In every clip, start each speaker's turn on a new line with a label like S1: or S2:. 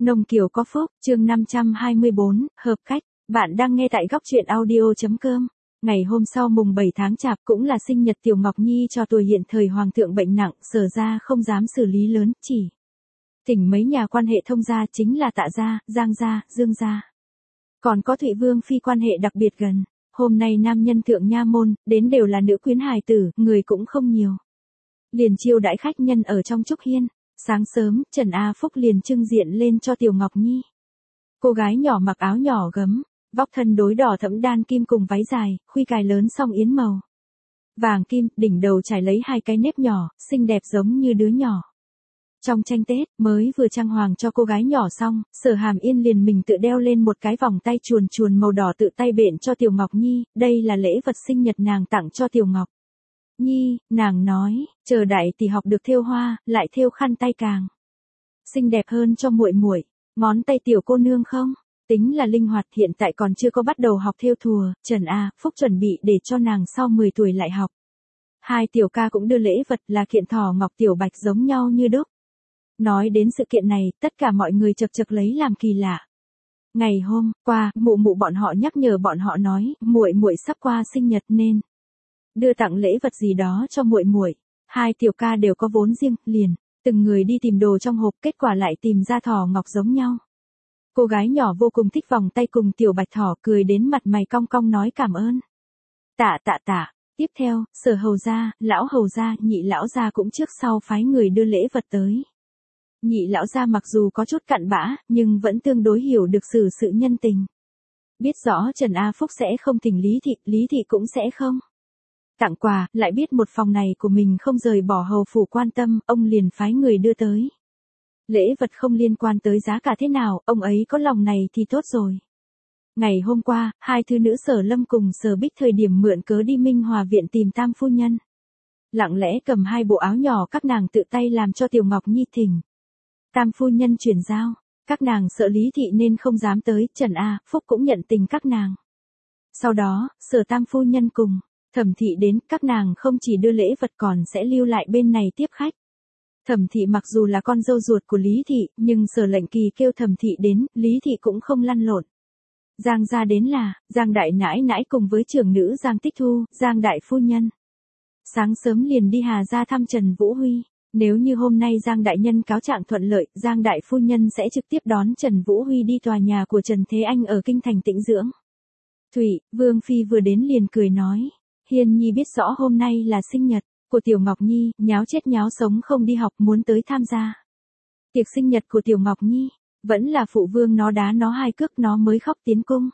S1: Nông Kiều có phúc, chương 524, hợp khách. Bạn đang nghe tại góc truyện audio.com. Ngày hôm sau mùng 7 tháng Chạp cũng là sinh nhật Tiểu Ngọc Nhi cho tuổi hiện thời hoàng thượng bệnh nặng, Sở gia không dám xử lý lớn, chỉ thỉnh mấy nhà quan hệ thông gia chính là Tạ gia, Giang gia, Dương gia. Còn có Thụy Vương phi quan hệ đặc biệt gần. Hôm nay nam nhân thượng nha môn, đến đều là nữ quyến hài tử, người cũng không nhiều. Liền chiêu đãi khách nhân ở trong Trúc Hiên. Sáng sớm, Trần A Phúc liền trưng diện lên cho Tiểu Ngọc Nhi. Cô gái nhỏ mặc áo nhỏ gấm, vóc thân đối đỏ thẫm đan kim cùng váy dài, khuy cài lớn song yến màu vàng kim, đỉnh đầu trải lấy hai cái nếp nhỏ, xinh đẹp giống như đứa nhỏ. Trong tranh Tết, mới vừa trang hoàng cho cô gái nhỏ xong, Sở Hàm Yên liền mình tự đeo lên một cái vòng tay chuồn chuồn màu đỏ tự tay bện cho Tiểu Ngọc Nhi, đây là lễ vật sinh nhật nàng tặng cho Tiểu Ngọc Nhi, nàng nói, chờ đại tỷ học được thêu hoa, lại thêu khăn tay càng xinh đẹp hơn cho muội muội. Ngón tay tiểu cô nương không? Tính là linh hoạt, hiện tại còn chưa có bắt đầu học thêu thùa, Trần A Phúc chuẩn bị để cho nàng sau 10 tuổi lại học. Hai tiểu ca cũng đưa lễ vật là kiện thỏ ngọc tiểu bạch giống nhau như đúc. Nói đến sự kiện này, tất cả mọi người chật chật lấy làm kỳ lạ. Ngày hôm qua, mụ mụ bọn họ nhắc nhở bọn họ nói, muội muội sắp qua sinh nhật nên đưa tặng lễ vật gì đó cho muội muội. Hai tiểu ca đều có vốn riêng, liền từng người đi tìm đồ trong hộp, kết quả lại tìm ra thỏ ngọc giống nhau. Cô gái nhỏ vô cùng thích vòng tay cùng tiểu bạch thỏ, cười đến mặt mày cong cong nói cảm ơn. Tạ. Tiếp theo, Sở hầu gia, lão hầu gia, nhị lão gia cũng trước sau phái người đưa lễ vật tới. Nhị lão gia mặc dù có chút cặn bã, nhưng vẫn tương đối hiểu được sự nhân tình. Biết rõ Trần A Phúc sẽ không thỉnh Lý Thị cũng sẽ không tặng quà, lại biết một phòng này của mình không rời bỏ hầu phủ quan tâm, ông liền phái người đưa tới. Lễ vật không liên quan tới giá cả thế nào, ông ấy có lòng này thì tốt rồi. Ngày hôm qua, hai thư nữ Sở Lâm cùng Sở Bích thời điểm mượn cớ đi Minh Hòa viện tìm Tam phu nhân. Lặng lẽ cầm hai bộ áo nhỏ các nàng tự tay làm cho Tiểu Ngọc Nhi thỉnh Tam phu nhân chuyển giao. Các nàng sợ Lý Thị nên không dám tới, Trần A Phúc cũng nhận tình các nàng. Sau đó, Sở Tam phu nhân cùng Thẩm Thị đến, các nàng không chỉ đưa lễ vật còn sẽ lưu lại bên này tiếp khách. Thẩm Thị mặc dù là con dâu ruột của Lý Thị, nhưng Sở Lệnh Kỳ kêu Thẩm Thị đến, Lý Thị cũng không lăn lộn. Giang gia đến là, Giang đại nãi nãi cùng với trưởng nữ Giang Tích Thu, Giang đại phu nhân. Sáng sớm liền đi Hà gia thăm Trần Vũ Huy. Nếu như hôm nay Giang đại nhân cáo trạng thuận lợi, Giang đại phu nhân sẽ trực tiếp đón Trần Vũ Huy đi tòa nhà của Trần Thế Anh ở kinh thành tĩnh dưỡng. Thụy Vương phi vừa đến liền cười nói, Hiên Nhi biết rõ hôm nay là sinh nhật của Tiểu Ngọc Nhi, nháo chết nháo sống không đi học muốn tới tham gia tiệc sinh nhật của Tiểu Ngọc Nhi, vẫn là phụ vương nó đá nó hai cước nó mới khóc tiến cung.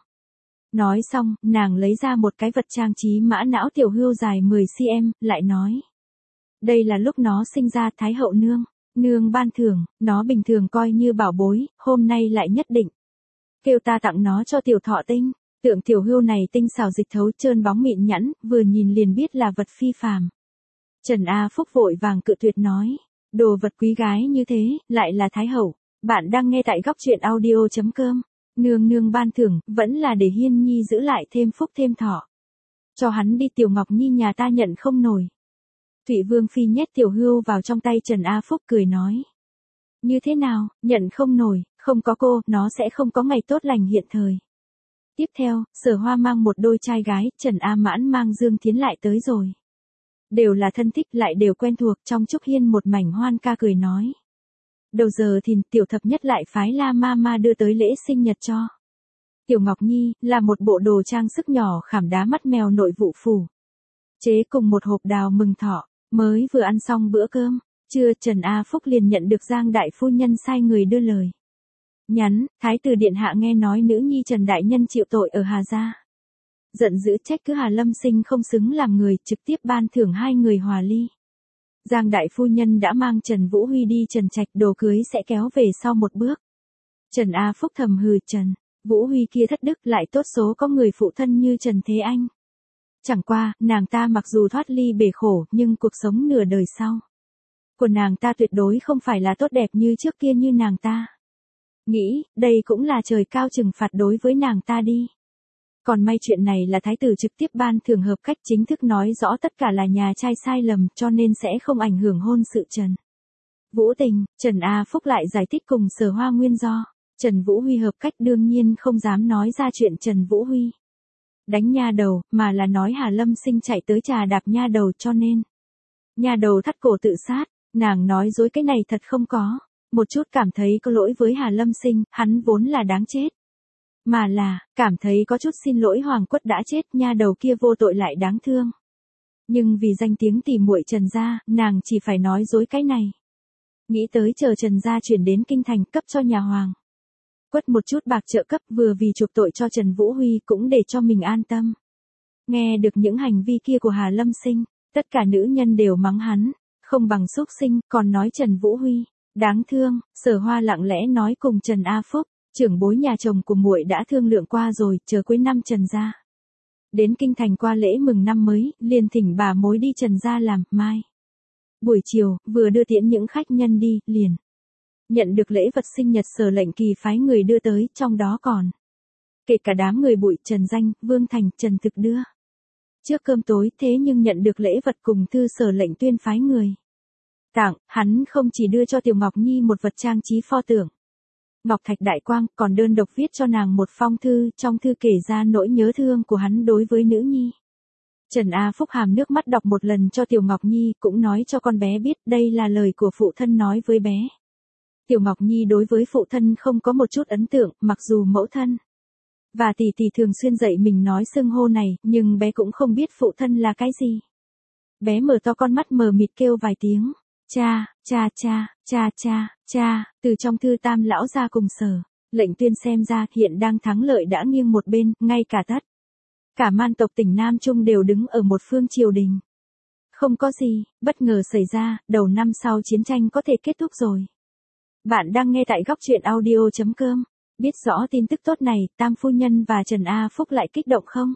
S1: Nói xong, nàng lấy ra một cái vật trang trí mã não tiểu hươu dài 10 cm, lại nói, đây là lúc nó sinh ra, Thái hậu nương ban thưởng, nó bình thường coi như bảo bối, hôm nay lại nhất định kêu ta tặng nó cho Tiểu Thọ Tinh. Tượng tiểu hươu này tinh xảo dịch thấu, trơn bóng mịn nhẵn, vừa nhìn liền biết là vật phi phàm. Trần A Phúc vội vàng cự tuyệt nói, đồ vật quý gái như thế, lại là Thái hậu. Bạn đang nghe tại góc truyện audio.com. Nương ban thưởng, vẫn là để Hiên Nhi giữ lại thêm phúc thêm thọ. Cho hắn đi, Tiểu Ngọc Nhi nhà ta nhận không nổi. Thụy Vương phi nhét tiểu hươu vào trong tay Trần A Phúc cười nói, như thế nào, nhận không nổi, không có cô, nó sẽ không có ngày tốt lành hiện thời. Tiếp theo, Sở Hoa mang một đôi trai gái, Trần A Mãn mang Dương Thiến lại tới rồi. Đều là thân thích lại đều quen thuộc, trong Trúc Hiên một mảnh hoan ca cười nói. Đầu giờ thì Tiểu Thập Nhất lại phái La Mama đưa tới lễ sinh nhật cho Tiểu Ngọc Nhi, là một bộ đồ trang sức nhỏ khảm đá mắt mèo nội vụ phủ. Chế cùng một hộp đào mừng thọ, mới vừa ăn xong bữa cơm, trưa Trần A Phúc liền nhận được Giang đại phu nhân sai người đưa lời. Nhắn, Thái tử điện hạ nghe nói nữ nhi Trần đại nhân chịu tội ở Hà gia. Giận dữ trách cứ Hà Lâm Sinh không xứng làm người, trực tiếp ban thưởng hai người hòa ly. Giang đại phu nhân đã mang Trần Vũ Huy đi Trần Trạch, đồ cưới sẽ kéo về sau một bước. Trần A Phúc thầm hừ, Trần Vũ Huy kia thất đức, lại tốt số có người phụ thân như Trần Thế Anh. Chẳng qua, nàng ta mặc dù thoát ly bể khổ, nhưng cuộc sống nửa đời sau của nàng ta tuyệt đối không phải là tốt đẹp như trước kia như nàng ta. Nghĩ, đây cũng là trời cao trừng phạt đối với nàng ta đi. Còn may chuyện này là thái tử trực tiếp ban thưởng hợp cách, chính thức nói rõ tất cả là nhà trai sai lầm, cho nên sẽ không ảnh hưởng hôn sự Trần Vũ Tình. Trần A Phúc lại giải thích cùng Sở Hoa nguyên do. Trần Vũ Huy hợp cách đương nhiên không dám nói ra chuyện Trần Vũ Huy đánh nha đầu, mà là nói Hà Lâm Sinh chạy tới trà đạp nha đầu cho nên. Nha đầu thắt cổ tự sát, nàng nói dối cái này thật không có. Một chút cảm thấy có lỗi với Hà Lâm Sinh, hắn vốn là đáng chết. Mà là, cảm thấy có chút xin lỗi Hoàng Quất đã chết, nha đầu kia vô tội lại đáng thương. Nhưng vì danh tiếng tỉ muội Trần gia, nàng chỉ phải nói dối cái này. Nghĩ tới chờ Trần gia chuyển đến kinh thành cấp cho nhà Hoàng Quất một chút bạc trợ cấp vừa vì chuộc tội cho Trần Vũ Huy cũng để cho mình an tâm. Nghe được những hành vi kia của Hà Lâm Sinh, tất cả nữ nhân đều mắng hắn, không bằng xúc sinh, còn nói Trần Vũ Huy đáng thương. Sở Hoa lặng lẽ nói cùng Trần A Phúc, trưởng bối nhà chồng của muội đã thương lượng qua rồi, chờ cuối năm Trần gia đến kinh thành qua lễ mừng năm mới, liền thỉnh bà mối đi Trần gia làm. Mai buổi chiều, vừa đưa tiễn những khách nhân đi, liền nhận được lễ vật sinh nhật Sở Lệnh Kỳ phái người đưa tới, trong đó còn kể cả đám người Bụi, Trần Danh, Vương Thành, Trần Thực đưa trước cơm tối, thế nhưng nhận được lễ vật cùng thư Sở Lệnh Tuyên phái người tặng, hắn không chỉ đưa cho Tiểu Ngọc Nhi một vật trang trí pho tượng ngọc thạch đại quang, còn đơn độc viết cho nàng một phong thư, trong thư kể ra nỗi nhớ thương của hắn đối với nữ nhi. Trần A Phúc hàm nước mắt đọc một lần cho Tiểu Ngọc Nhi, cũng nói cho con bé biết đây là lời của phụ thân nói với bé. Tiểu Ngọc Nhi đối với phụ thân không có một chút ấn tượng, mặc dù mẫu thân và tỷ tỷ thường xuyên dạy mình nói xưng hô này, nhưng bé cũng không biết phụ thân là cái gì. Bé mở to con mắt mờ mịt kêu vài tiếng, cha, cha cha, cha cha, cha, từ trong thư Tam lão ra cùng Sở Lệnh Tuyên xem ra hiện đang thắng lợi đã nghiêng một bên, ngay cả tất cả man tộc tỉnh Nam Trung đều đứng ở một phương triều đình. Không có gì bất ngờ xảy ra, đầu năm sau chiến tranh có thể kết thúc rồi. Bạn đang nghe tại góc truyện audio.com. Biết rõ tin tức tốt này, Tam phu nhân và Trần A Phúc lại kích động không?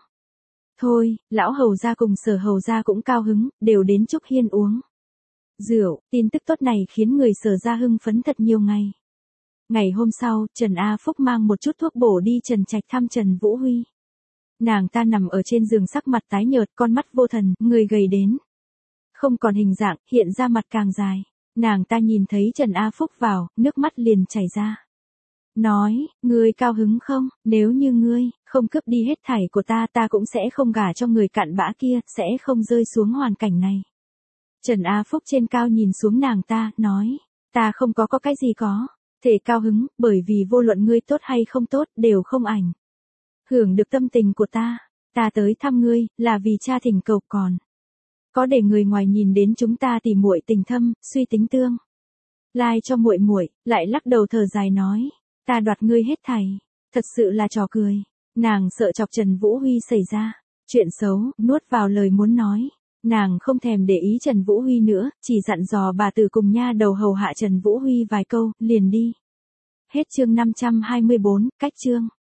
S1: Thôi, lão hầu gia cùng Sở hầu gia cũng cao hứng, đều đến Trúc Hiên uống rượu. Tin tức tốt này khiến người Sở gia hưng phấn thật nhiều ngày. Ngày hôm sau, Trần A Phúc mang một chút thuốc bổ đi Trần Trạch thăm Trần Vũ Huy. Nàng ta nằm ở trên giường sắc mặt tái nhợt, con mắt vô thần, người gầy đến không còn hình dạng, hiện ra mặt càng dài. Nàng ta nhìn thấy Trần A Phúc vào, nước mắt liền chảy ra. Nói, ngươi cao hứng không? Nếu như ngươi không cướp đi hết thảy của ta, ta cũng sẽ không gả cho người cặn bã kia, sẽ không rơi xuống hoàn cảnh này. Trần A Phúc trên cao nhìn xuống nàng ta, nói, ta không có cái gì có thể cao hứng, bởi vì vô luận ngươi tốt hay không tốt, đều không ảnh hưởng được tâm tình của ta. Ta tới thăm ngươi, là vì cha thỉnh cầu, còn có để người ngoài nhìn đến chúng ta tỉ muội tình thâm, suy tính tương lai cho muội muội. Lại lắc đầu thở dài nói, ta đoạt ngươi hết thảy, thật sự là trò cười. Nàng sợ chọc Trần Vũ Huy xảy ra chuyện xấu, nuốt vào lời muốn nói. Nàng không thèm để ý Trần Vũ Huy nữa, chỉ dặn dò bà tử cùng nha đầu hầu hạ Trần Vũ Huy vài câu, liền đi. Hết chương 524, cách chương.